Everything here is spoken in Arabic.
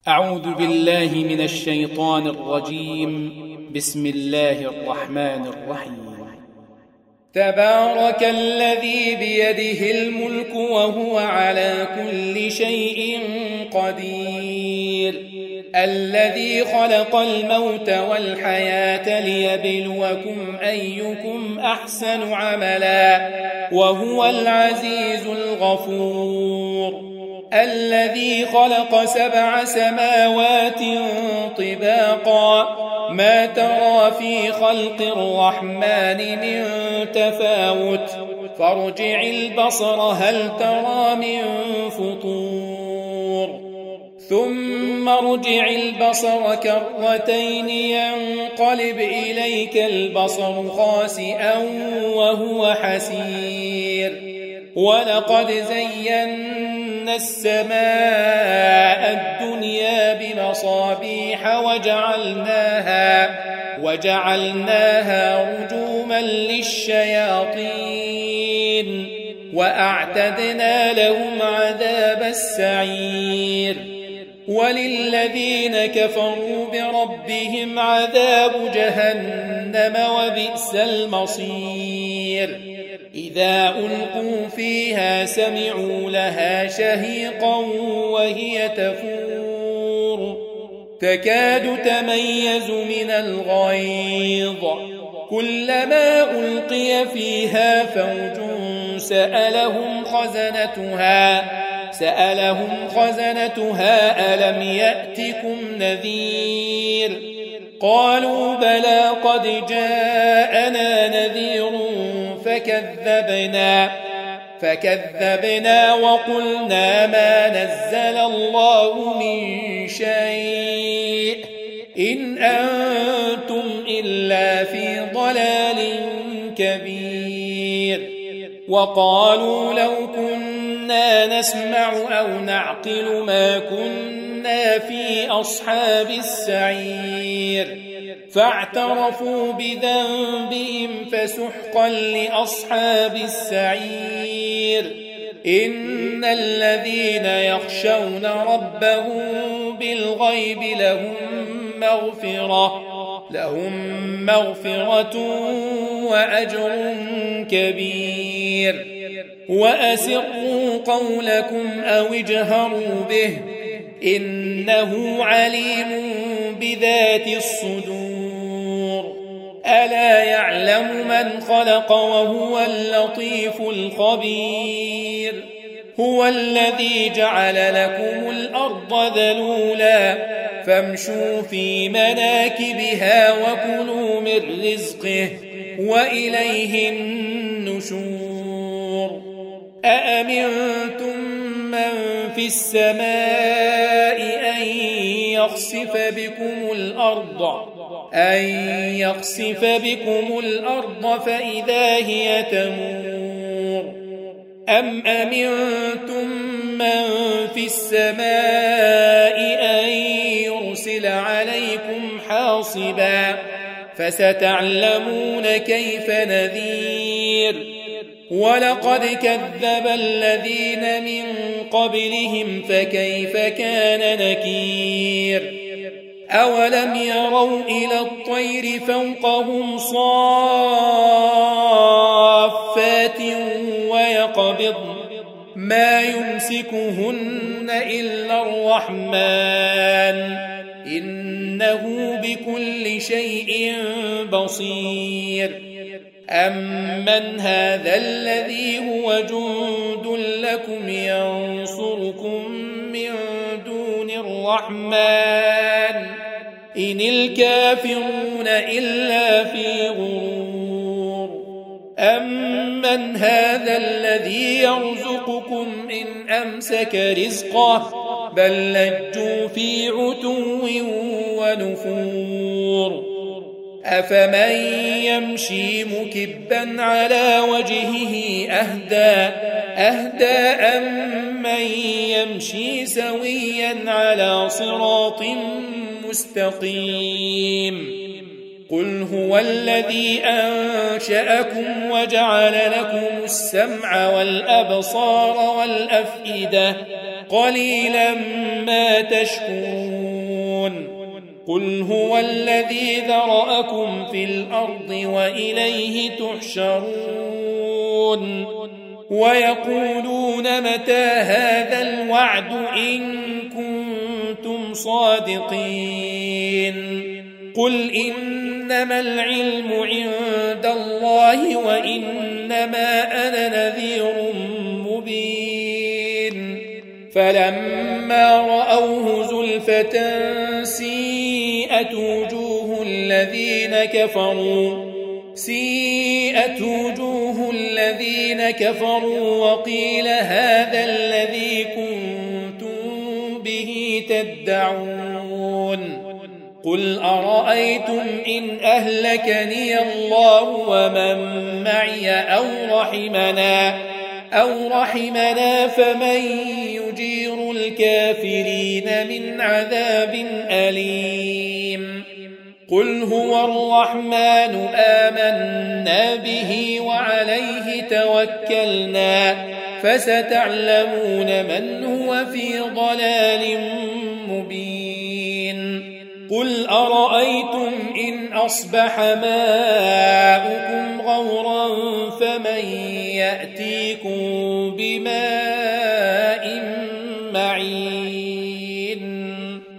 أعوذ بالله من الشيطان الرجيم. بسم الله الرحمن الرحيم. تبارك الذي بيده الملك وهو على كل شيء قدير، الذي خلق الموت والحياة ليبلوكم أيكم أحسن عملا وهو العزيز الغفور، الذي خلق 7 سماوات طباقا ما ترى في خلق الرحمن من تفاوت فارجع البصر هل ترى من فطور ثم ارجع البصر كرتين ينقلب إليك البصر خاسئا وهو حسير، ولقد زينا السماء الدنيا بمصابيح وجعلناها رجوما للشياطين وأعتدنا لهم عذاب السعير، وللذين كفروا بربهم عذاب جهنم وبئس المصير، إذا ألقوا فيها سمعوا لها شهيقا وهي تفور تكاد تميز من الغيظ، كلما ألقي فيها فوج سألهم خزنتها ألم يأتكم نذير؟ قالوا بلى قد جاءنا نذير فكذبنا وقلنا ما نزل الله من شيء إن أنتم إلا في ضلال كبير، وقالوا لو كنا نسمع أو نعقل ما كنا في أصحاب السعير، فاعترفوا بذنبهم فسحقا لأصحاب السعير، إن الذين يخشون ربهم بالغيب لهم مغفرة وأجر كبير، وأسروا قولكم أو اجهروا به إنه عليم بذات الصدور، ألا يعلم من خلق وهو اللطيف الخبير، هو الذي جعل لكم الأرض ذلولا فامشوا في مناكبها وكلوا من رزقه وإليه النشور، أأمنتم من في السماء أن يخسف بكم الأرض فإذا هي تمور، أم أمنتم من في السماء أن يرسل عليكم حاصبا فستعلمون كيف نذير، ولقد كذب الذين من قبلهم فكيف كان نكير، أولم يروا إلى الطير فوقهم صافات ويقبضن ما يمسكهن إلا الرحمن إنه بكل شيء بصير، أمن هذا الذي هو جند لكم ينصركم من دون الرحمن إن الكافرون إلا في غرور، أمن هذا الذي يرزقكم إن أمسك رزقه بل لجوا في عتو ونفور، أفمن يمشي مكبا على وجهه أهدى أمن يمشي سويا على صراط مستقيم، قل هو الذي أنشأكم وجعل لكم السمع والأبصار والأفئدة قليلا ما تشكرون قل هو الذي ذرأكم في الأرض وإليه تحشرون ويقولون متى هذا الوعد إن كنتم صادقين قل إنما العلم عند الله وإنما أنا نذير مبين فلما رأوه زلفة سيئت وجوه الذين كفروا وقيل هذا الذي كنتم به تدعون قل أرأيتم إن أهلكني الله ومن معي أو رحمنا فمن يجير الكافرين من عذاب أليم قل هو الرحمن آمنا به وعليه توكلنا فستعلمون من هو في ضلال مبين قل أرأيتم إن أصبح ماؤكم غورا فمن يأتيكم بماء معين